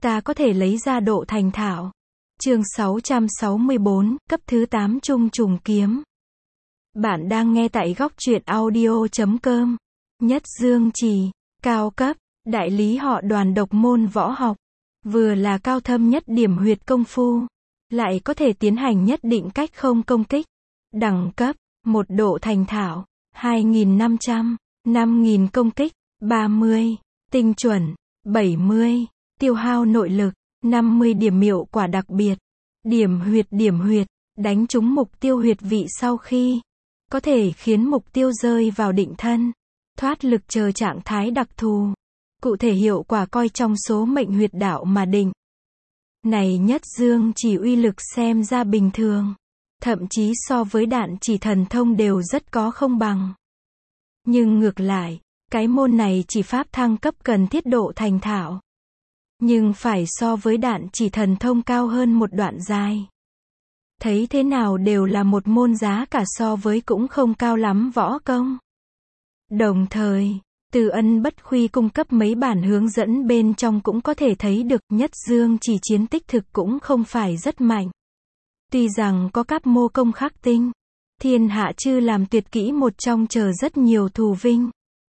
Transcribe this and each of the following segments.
ta có thể lấy ra độ thành thạo. Chương 664, cấp thứ 8 Trung Trùng Kiếm. Bạn đang nghe tại góc truyện audio.com. Nhất Dương Trì, cao cấp, đại lý họ Đoàn độc môn võ học. Vừa là cao thâm nhất điểm huyệt công phu, lại có thể tiến hành nhất định cách không công kích. Đẳng cấp, 1 độ thành thạo, 2.500, 5.000 công kích, 30, tinh chuẩn, 70, tiêu hao nội lực, 50 điểm hiệu quả đặc biệt. Điểm huyệt, đánh trúng mục tiêu huyệt vị sau khi, có thể khiến mục tiêu rơi vào định thân, thoát lực chờ trạng thái đặc thù. Cụ thể hiệu quả coi trong số mệnh huyệt đạo mà định. Này Nhất Dương Chỉ uy lực xem ra bình thường, thậm chí so với đạn chỉ thần thông đều rất có không bằng. Nhưng ngược lại, cái môn này chỉ pháp thăng cấp cần thiết độ thành thạo, nhưng phải so với đạn chỉ thần thông cao hơn một đoạn dài. Thấy thế nào đều là một môn giá cả so với cũng không cao lắm võ công. Đồng thời, Từ Ân Bất Khuy cung cấp mấy bản hướng dẫn bên trong cũng có thể thấy được Nhất Dương Chỉ chiến tích thực cũng không phải rất mạnh. Tuy rằng có các mô công khắc tinh, thiên hạ chư làm tuyệt kỹ một trong chờ rất nhiều thù vinh.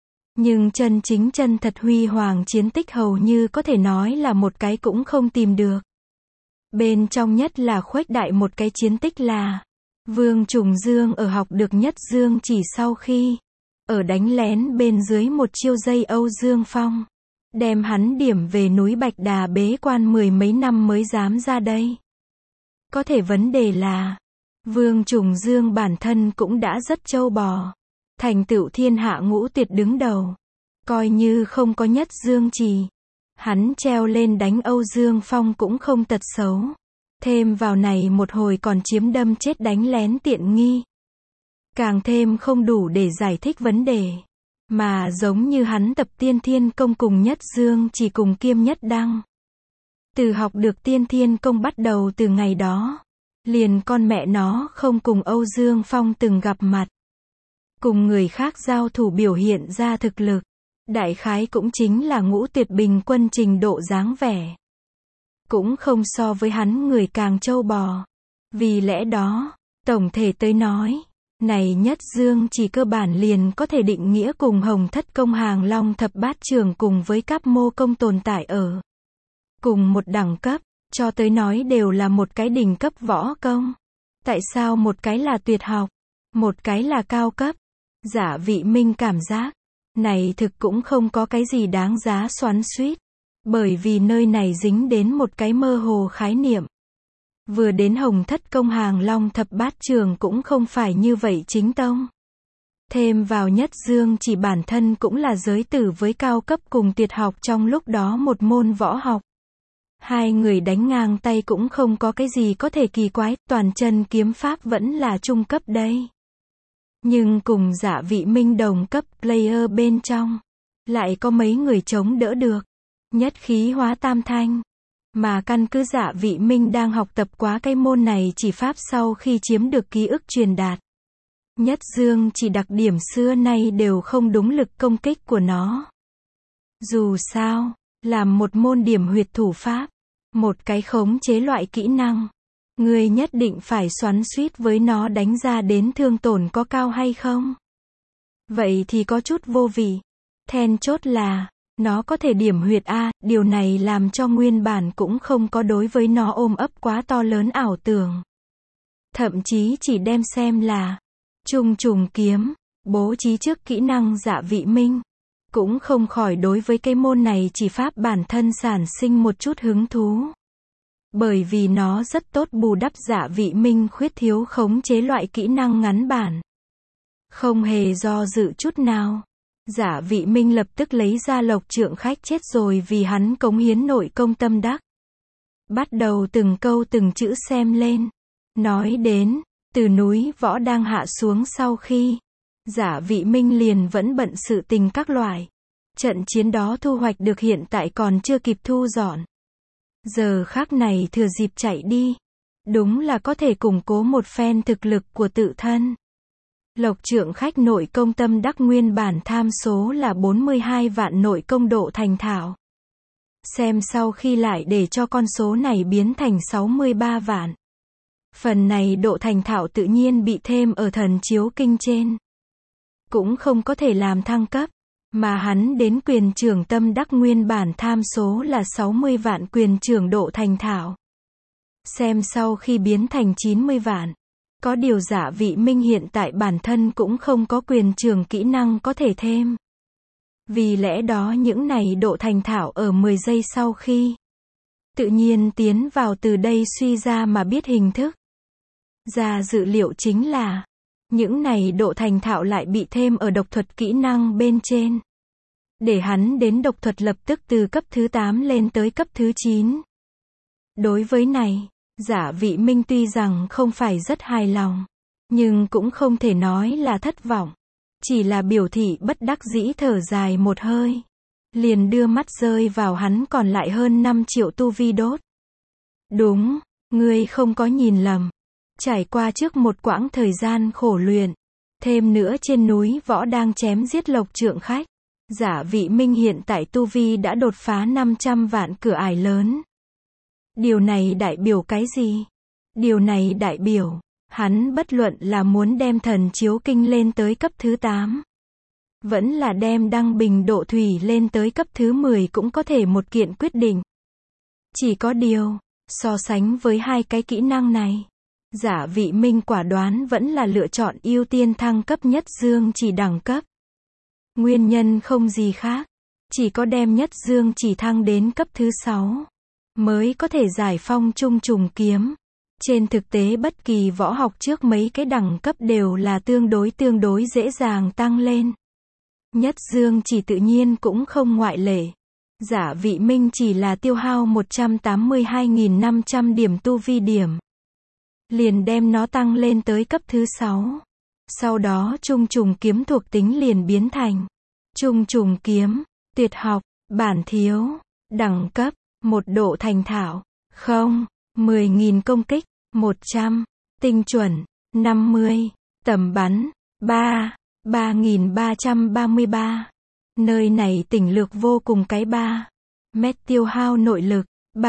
Nhưng chân chính chân thật huy hoàng chiến tích hầu như có thể nói là một cái cũng không tìm được. Bên trong nhất là khuếch đại một cái chiến tích là Vương Trùng Dương ở học được Nhất Dương Chỉ sau khi ở đánh lén bên dưới một chiêu dây Âu Dương Phong, đem hắn điểm về núi Bạch Đà bế quan 10 mấy năm mới dám ra đây. Có thể vấn đề là Vương Trùng Dương bản thân cũng đã rất trâu bò, thành tựu thiên hạ ngũ tuyệt đứng đầu. Coi như không có Nhất Dương Chỉ, hắn treo lên đánh Âu Dương Phong cũng không tật xấu. Thêm vào này một hồi còn chiếm đâm chết đánh lén tiện nghi, càng thêm không đủ để giải thích vấn đề. Mà giống như hắn tập Tiên Thiên Công cùng Nhất Dương Chỉ cùng Kiêm Nhất Đăng. Từ học được Tiên Thiên Công bắt đầu từ ngày đó, liền con mẹ nó không cùng Âu Dương Phong từng gặp mặt. Cùng người khác giao thủ biểu hiện ra thực lực, đại khái cũng chính là ngũ tuyệt bình quân trình độ dáng vẻ. Cũng không so với hắn người càng trâu bò. Vì lẽ đó, tổng thể tới nói, này Nhất Dương Chỉ cơ bản liền có thể định nghĩa cùng Hồng Thất Công Hàng Long Thập Bát Trường cùng với các mô công tồn tại ở cùng một đẳng cấp, cho tới nói đều là một cái đỉnh cấp võ công. Tại sao một cái là tuyệt học, một cái là cao cấp? Giả Vị Minh cảm giác này thực cũng không có cái gì đáng giá xoắn xuýt, bởi vì nơi này dính đến một cái mơ hồ khái niệm. Vừa đến Hồng Thất Công Hàng Long Thập Bát Trường cũng không phải như vậy chính tông. Thêm vào Nhất Dương Chỉ bản thân cũng là giới tử với cao cấp cùng tuyệt học trong lúc đó một môn võ học. Hai người đánh ngang tay cũng không có cái gì có thể kỳ quái, toàn chân kiếm pháp vẫn là trung cấp đây. Nhưng cùng Giả Vị Minh đồng cấp player bên trong, lại có mấy người chống đỡ được. Nhất khí hóa tam thanh. Mà căn cứ Giả Vị Minh đang học tập quá cái môn này chỉ pháp sau khi chiếm được ký ức truyền đạt. Nhất Dương Chỉ đặc điểm xưa nay đều không đúng lực công kích của nó. Dù sao, làm một môn điểm huyệt thủ pháp, một cái khống chế loại kỹ năng, người nhất định phải xoắn xuýt với nó đánh ra đến thương tổn có cao hay không. Vậy thì có chút vô vị. Then chốt là nó có thể điểm huyệt A, điều này làm cho nguyên bản cũng không có đối với nó ôm ấp quá to lớn ảo tưởng. Thậm chí chỉ đem xem là Trung Trùng Kiếm, bố trí trước kỹ năng Giả Vị Minh, cũng không khỏi đối với cái môn này chỉ pháp bản thân sản sinh một chút hứng thú. Bởi vì nó rất tốt bù đắp Giả Vị Minh khuyết thiếu khống chế loại kỹ năng ngắn bản. Không hề do dự chút nào, Giả Vị Minh lập tức lấy ra Lộc Trượng Khách chết rồi vì hắn cống hiến nội công tâm đắc. Bắt đầu từng câu từng chữ xem lên. Nói đến, từ núi võ đang hạ xuống sau khi, Giả Vị Minh liền vẫn bận sự tình các loại. Trận chiến đó thu hoạch được hiện tại còn chưa kịp thu dọn. Giờ khắc này thừa dịp chạy đi. Đúng là có thể củng cố một phen thực lực của tự thân. Lộc Trượng Khách nội công tâm đắc nguyên bản tham số là 42 vạn nội công độ thành thạo. Xem sau khi lại để cho con số này biến thành 63 vạn. Phần này độ thành thạo tự nhiên bị thêm ở thần chiếu kinh trên. Cũng không có thể làm thăng cấp, mà hắn đến quyền trưởng tâm đắc nguyên bản tham số là 60 vạn quyền trưởng độ thành thạo. Xem sau khi biến thành 90 vạn. Có điều Giả Vị Minh hiện tại bản thân cũng không có quyền trưởng kỹ năng có thể thêm. Vì lẽ đó những này độ thành thạo ở 10 giây sau khi tự nhiên tiến vào từ đây suy ra mà biết hình thức. Ra dự liệu chính là những này độ thành thạo lại bị thêm ở độc thuật kỹ năng bên trên. Để hắn đến độc thuật lập tức từ cấp thứ 8 lên tới cấp thứ 9. Đối với này, Giả Vị Minh tuy rằng không phải rất hài lòng, nhưng cũng không thể nói là thất vọng. Chỉ là biểu thị bất đắc dĩ thở dài một hơi. Liền đưa mắt rơi vào hắn còn lại hơn 5 triệu tu vi đốt. Đúng, ngươi không có nhìn lầm. Trải qua trước một quãng thời gian khổ luyện, thêm nữa trên núi võ đang chém giết lộc trượng khách, Giả Vị Minh hiện tại tu vi đã đột phá 500 vạn cửa ải lớn. Điều này đại biểu cái gì? Điều này đại biểu, hắn bất luận là muốn đem thần chiếu kinh lên tới cấp thứ 8. Vẫn là đem đăng bình độ thủy lên tới cấp thứ 10 cũng có thể một kiện quyết định. Chỉ có điều, so sánh với hai cái kỹ năng này, Giả Vị Minh quả đoán vẫn là lựa chọn ưu tiên thăng cấp nhất dương chỉ đẳng cấp. Nguyên nhân không gì khác, chỉ có đem nhất dương chỉ thăng đến cấp thứ 6, mới có thể giải phong trung trùng kiếm. Trên thực tế bất kỳ võ học trước mấy cái đẳng cấp đều là tương đối dễ dàng tăng lên. Nhất dương chỉ tự nhiên cũng không ngoại lệ. Giả Vị Minh chỉ là tiêu hao 182.500 điểm tu vi điểm. Liền đem nó tăng lên tới cấp thứ 6. Sau đó trung trùng kiếm thuộc tính liền biến thành trung trùng kiếm, tuyệt học, bản thiếu, đẳng cấp, 1 độ thành thạo, 0, 10.000 công kích, 100, tinh chuẩn, 50, tầm bắn, 3, 3.333. Nơi này tỉnh lược vô cùng cái 3 mét tiêu hao nội lực,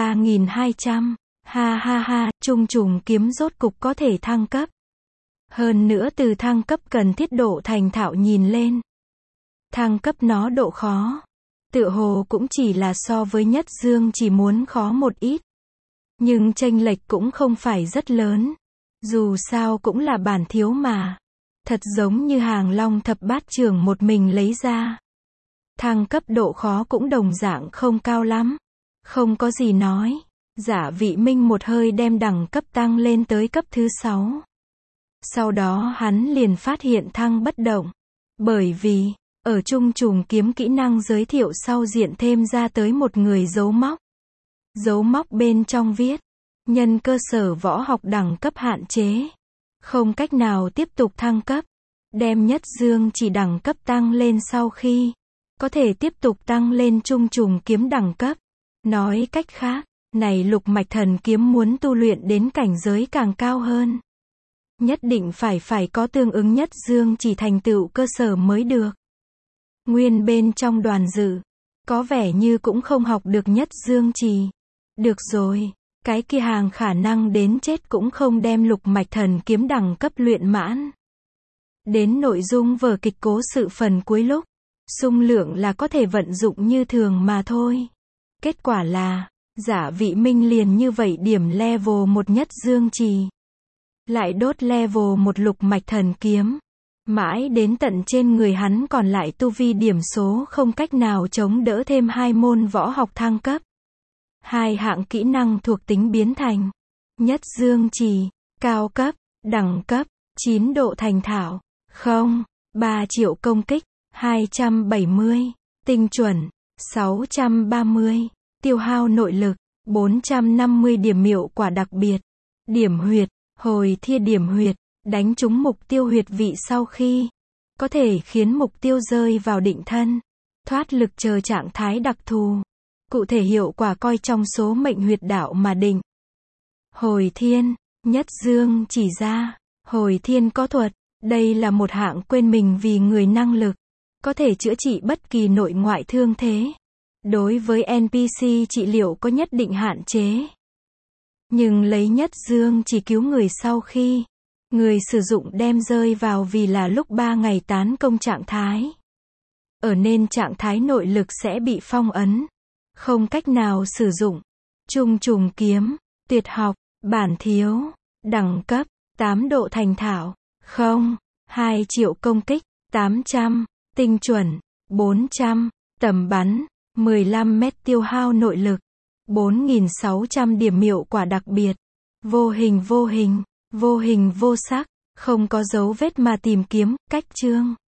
3.200. Ha ha ha, trung trùng kiếm rốt cục có thể thăng cấp. Hơn nữa từ thăng cấp cần thiết độ thành thạo nhìn lên. Thăng cấp nó độ khó. Tựa hồ cũng chỉ là so với nhất dương chỉ muốn khó một ít. Nhưng chênh lệch cũng không phải rất lớn. Dù sao cũng là bản thiếu mà. Thật giống như Hàng Long thập bát trưởng một mình lấy ra. Thăng cấp độ khó cũng đồng dạng không cao lắm. Không có gì nói. Giả Vị Minh một hơi đem đẳng cấp tăng lên tới cấp thứ 6. Sau đó hắn liền phát hiện thăng bất động. Bởi vì, ở trung trùng kiếm kỹ năng giới thiệu sau diện thêm ra tới một người dấu móc. Dấu móc bên trong viết, nhân cơ sở võ học đẳng cấp hạn chế. Không cách nào tiếp tục thăng cấp. Đem nhất dương chỉ đẳng cấp tăng lên sau khi, có thể tiếp tục tăng lên trung trùng kiếm đẳng cấp. Nói cách khác, này lục mạch thần kiếm muốn tu luyện đến cảnh giới càng cao hơn. Nhất định phải có tương ứng nhất dương chỉ thành tựu cơ sở mới được. Nguyên bên trong đoàn dự, có vẻ như cũng không học được nhất dương chỉ. Được rồi, cái kia hàng khả năng đến chết cũng không đem lục mạch thần kiếm đẳng cấp luyện mãn. Đến nội dung vở kịch cố sự phần cuối lúc, xung lượng là có thể vận dụng như thường mà thôi. Kết quả là, Giả Vị Minh liền như vậy điểm level 1 nhất dương trì. Lại đốt level 1 lục mạch thần kiếm. Mãi đến tận trên người hắn còn lại tu vi điểm số không cách nào chống đỡ thêm 2 môn võ học thăng cấp. 2 hạng kỹ năng thuộc tính biến thành nhất dương trì, cao cấp, đẳng cấp, 9 độ thành thạo, 0, 3 triệu công kích, 270, tinh chuẩn, 630. Tiêu hao nội lực, 450 điểm miệu quả đặc biệt. Điểm huyệt, hồi thia điểm huyệt, đánh trúng mục tiêu huyệt vị sau khi, có thể khiến mục tiêu rơi vào định thân, thoát lực chờ trạng thái đặc thù. Cụ thể hiệu quả coi trong số mệnh huyệt đạo mà định. Hồi thiên, nhất dương chỉ ra, hồi thiên có thuật, đây là một hạng quên mình vì người năng lực, có thể chữa trị bất kỳ nội ngoại thương thế. Đối với NPC trị liệu có nhất định hạn chế. Nhưng lấy nhất dương chỉ cứu người sau khi người sử dụng đem rơi vào vì là lúc 3 ngày tán công trạng thái. Ở nên trạng thái nội lực sẽ bị phong ấn. Không cách nào sử dụng. Trung trùng kiếm. Tuyệt học. Bản thiếu. Đẳng cấp. 8 độ thành thạo. 2 triệu công kích. 800. Tinh chuẩn. 400. Tầm bắn. 15 mét tiêu hao nội lực. 4.600 điểm hiệu quả đặc biệt. Vô hình vô hình. Vô hình vô sắc. Không có dấu vết mà tìm kiếm. Cách chương.